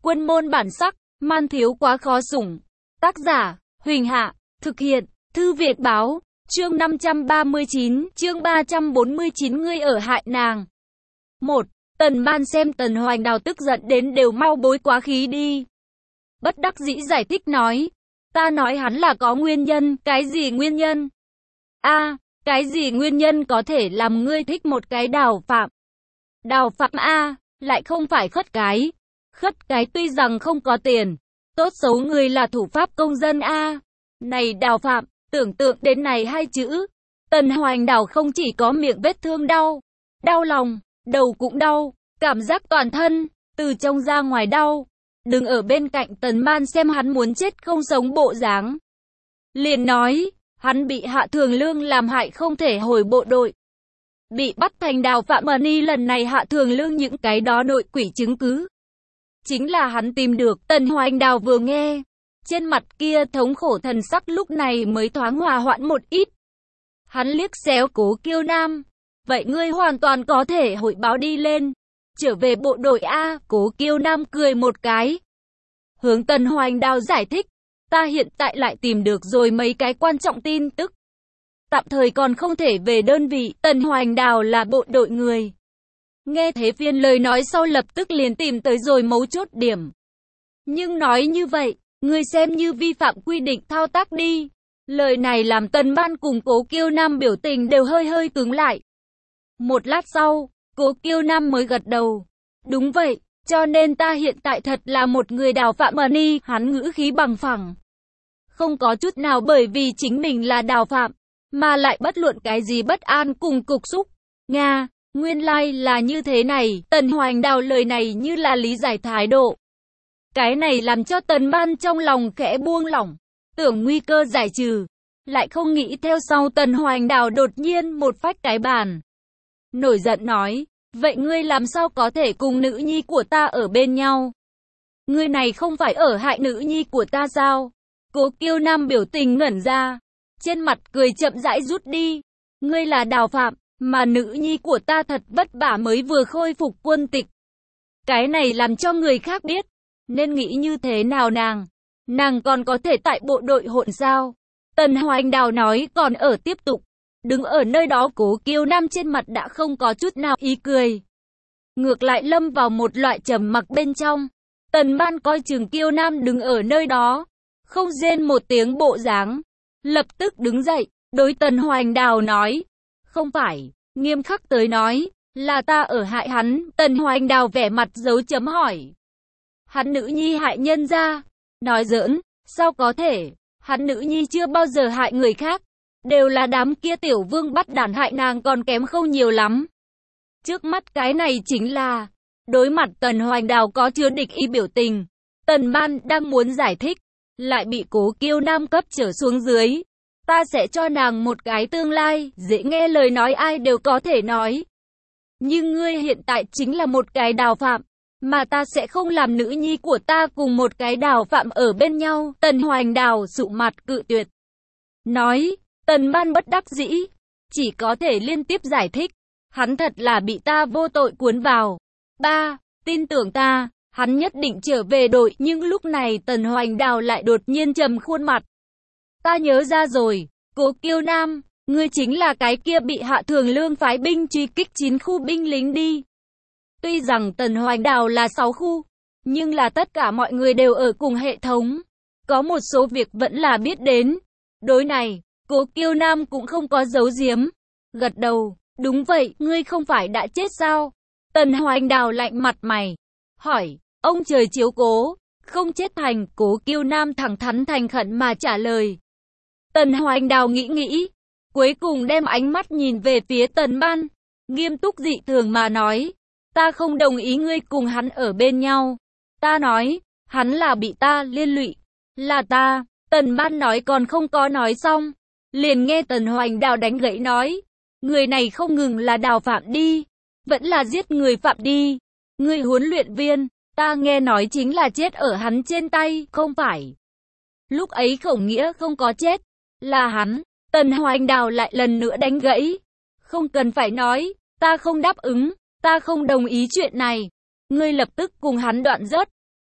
Quân môn bản sắc, man thiếu quá khó sủng. Tác giả, Huỳnh Hạ, thực hiện, Thư Việt Báo, chương 539, chương 349 ngươi ở hại nàng. 1. Tần Ban xem Tần Hoành Đào tức giận đến đều mau bối quá khí đi. Bất đắc dĩ giải thích nói, ta nói hắn là có nguyên nhân, cái gì nguyên nhân? Cái gì nguyên nhân có thể làm ngươi thích một cái Đào Phạm? Đào Phạm lại không phải Khất Cái. Khất Cái tuy rằng không có tiền, tốt xấu người là thủ pháp công dân Này Đào Phạm, tưởng tượng đến này hai chữ, Tần Hoành Đào không chỉ có miệng vết thương đau, đau lòng, đầu cũng đau, cảm giác toàn thân, từ trong ra ngoài đau. Đừng ở bên cạnh Tần Ban xem hắn muốn chết không sống bộ dáng. Liền nói, hắn bị Hạ Thường Lương làm hại không thể hồi bộ đội. Bị bắt thành Đào Phạm Money lần này Hạ Thường Lương những cái đó nội quỷ chứng cứ. Chính là hắn tìm được. Tần Hoành Đào vừa nghe, trên mặt kia thống khổ thần sắc lúc này mới thoáng hòa hoãn một ít. Hắn liếc xéo Cố Kiêu Nam. Vậy ngươi hoàn toàn có thể hội báo đi lên. Trở về bộ đội Cố Kiêu Nam cười một cái. Hướng Tần Hoành Đào giải thích. Ta hiện tại lại tìm được rồi mấy cái quan trọng tin tức. Tạm thời còn không thể về đơn vị. Tần Hoành Đào là bộ đội người. Nghe thế phiên lời nói sau lập tức liền tìm tới rồi mấu chốt điểm. Nhưng nói như vậy, ngươi xem như vi phạm quy định thao tác đi. Lời này làm Tần Ban cùng Cố Kiêu Nam biểu tình đều hơi hơi cứng lại. Một lát sau, Cố Kiêu Nam mới gật đầu. Đúng vậy, cho nên ta hiện tại thật là một người Đào Phạm Money. Hắn ngữ khí bằng phẳng. Không có chút nào bởi vì chính mình là Đào Phạm, mà lại bất luận cái gì bất an cùng cục xúc. Nguyên lai là như thế này. Tần Hoành Đào lời này như là lý giải thái độ. Cái này làm cho Tần Ban trong lòng khẽ buông lỏng, tưởng nguy cơ giải trừ. Lại không nghĩ theo sau Tần Hoành Đào đột nhiên một phách cái bàn. Nổi giận nói, vậy ngươi làm sao có thể cùng nữ nhi của ta ở bên nhau? Ngươi này không phải ở hại nữ nhi của ta sao? Cố Kiêu Nam biểu tình ngẩn ra, trên mặt cười chậm rãi rút đi. Ngươi là Đào Phạm, mà nữ nhi của ta thật vất vả mới vừa khôi phục quân tịch. Cái này làm cho người khác biết, nên nghĩ như thế nào nàng còn có thể tại bộ đội hỗn sao? Tần Hoành Đào nói còn ở tiếp tục. Đứng ở nơi đó Cố Kiêu Nam trên mặt đã không có chút nào ý cười. Ngược lại lâm vào một loại trầm mặc bên trong. Tần Ban coi chừng Kiêu Nam đứng ở nơi đó, không rên một tiếng bộ dáng. Lập tức đứng dậy, đối Tần Hoành Đào nói. Không phải, nghiêm khắc tới nói, là ta ở hại hắn. Tần Hoành Đào vẻ mặt dấu chấm hỏi. Hắn nữ nhi hại nhân ra. Nói giỡn, sao có thể, hắn nữ nhi chưa bao giờ hại người khác. Đều là đám kia tiểu vương bắt đản hại nàng còn kém không nhiều lắm. Trước mắt cái này chính là, đối mặt Tần Hoành Đào có chứa địch ý biểu tình. Tần Ban đang muốn giải thích, lại bị Cố Kiêu Nam cấp trở xuống dưới. Ta sẽ cho nàng một cái tương lai, dễ nghe lời nói ai đều có thể nói. Nhưng ngươi hiện tại chính là một cái Đào Phạm, mà ta sẽ không làm nữ nhi của ta cùng một cái Đào Phạm ở bên nhau. Tần Hoành Đào sụ mặt cự tuyệt. Nói, Tần Ban bất đắc dĩ, chỉ có thể liên tiếp giải thích. Hắn thật là bị ta vô tội cuốn vào. Tin tưởng ta, hắn nhất định trở về đội. Nhưng lúc này Tần Hoành Đào lại đột nhiên trầm khuôn mặt. Ta nhớ ra rồi, Cố Kiêu Nam, ngươi chính là cái kia bị Hạ Thường Lương phái binh truy kích 9 khu binh lính đi. Tuy rằng Tần Hoành Đào là 6 khu, nhưng là tất cả mọi người đều ở cùng hệ thống. Có một số việc vẫn là biết đến. Đối này, Cố Kiêu Nam cũng không có giấu giếm. Gật đầu, đúng vậy, ngươi không phải đã chết sao? Tần Hoành Đào lạnh mặt mày. Hỏi, ông trời chiếu cố, không chết thành. Cố Kiêu Nam thẳng thắn thành khẩn mà trả lời. Tần Hoành Đào nghĩ, cuối cùng đem ánh mắt nhìn về phía Tần Ban. Nghiêm túc dị thường mà nói, ta không đồng ý ngươi cùng hắn ở bên nhau. Ta nói, hắn là bị ta liên lụy. Là ta. Tần Ban nói còn không có nói xong, liền nghe Tần Hoành Đào đánh gãy nói. Người này không ngừng là Đào Phạm đi, vẫn là giết người phạm đi. Người huấn luyện viên, ta nghe nói chính là chết ở hắn trên tay, không phải. Lúc ấy Khổng Nghĩa không có chết, là hắn. Tần Hoành Đào lại lần nữa đánh gãy. Không cần phải nói, ta không đáp ứng, ta không đồng ý chuyện này. Ngươi lập tức cùng hắn đoạn rớt.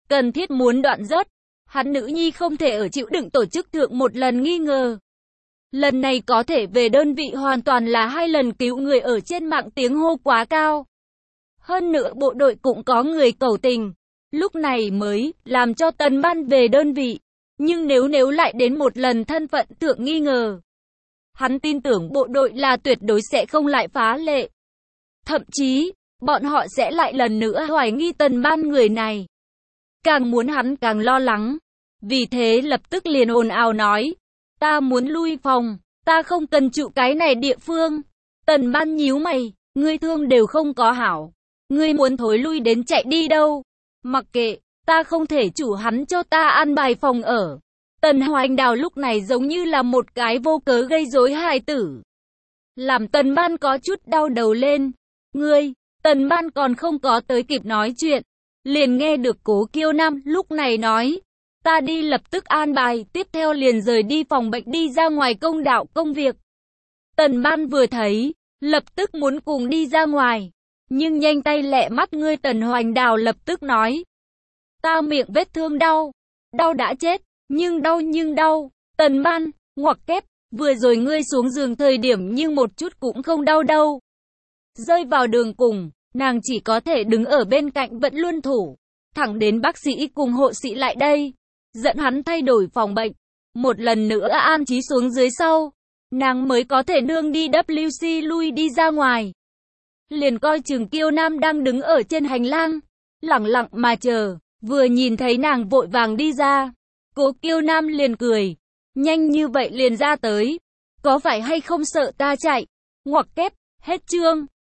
cần thiết muốn đoạn rớt. Hắn nữ nhi không thể ở chịu đựng tổ chức thượng một lần nghi ngờ. Lần này có thể về đơn vị hoàn toàn là 2 lần cứu người ở trên mạng tiếng hô quá cao. Hơn nữa bộ đội cũng có người cầu tình. Lúc này mới làm cho Tần Ban về đơn vị. Nhưng nếu lại đến một lần thân phận thượng nghi ngờ, hắn tin tưởng bộ đội là tuyệt đối sẽ không lại phá lệ. Thậm chí, bọn họ sẽ lại lần nữa hoài nghi Tần Ban người này. Càng muốn hắn càng lo lắng. Vì thế lập tức liền ồn ào nói, ta muốn lui phòng, ta không cần trụ cái này địa phương. Tần Ban nhíu mày, ngươi thương đều không có hảo. Ngươi muốn thối lui đến chạy đi đâu? Mặc kệ, ta không thể chủ hắn cho ta an bài phòng ở. Tần Hoành Đào lúc này giống như là một cái vô cớ gây rối hài tử. Làm Tần Ban có chút đau đầu lên. Ngươi, Tần Ban còn không có tới kịp nói chuyện. Liền nghe được Cố Kiêu Nam lúc này nói. Ta đi lập tức an bài, tiếp theo liền rời đi phòng bệnh đi ra ngoài công đạo công việc. Tần Ban vừa thấy, lập tức muốn cùng đi ra ngoài. Nhưng nhanh tay lẹ mắt ngươi Tần Hoành Đào lập tức nói. Ta miệng vết thương đau. Đau đã chết, nhưng đau. Tần Ban, ngoặc kép, vừa rồi ngươi xuống giường thời điểm nhưng một chút cũng không đau đâu. Rơi vào đường cùng, nàng chỉ có thể đứng ở bên cạnh vẫn luôn thủ. Thẳng đến bác sĩ cùng hộ sĩ lại đây. Dẫn hắn thay đổi phòng bệnh. Một lần nữa an trí xuống dưới sau. Nàng mới có thể nương đi WC lui đi ra ngoài. Liền coi chừng Kiêu Nam đang đứng ở trên hành lang. Lẳng lặng mà chờ. Vừa nhìn thấy nàng vội vàng đi ra. Cố Kiêu Nam liền cười. Nhanh như vậy liền ra tới. Có phải hay không sợ ta chạy? Ngoặc kép, hết chương.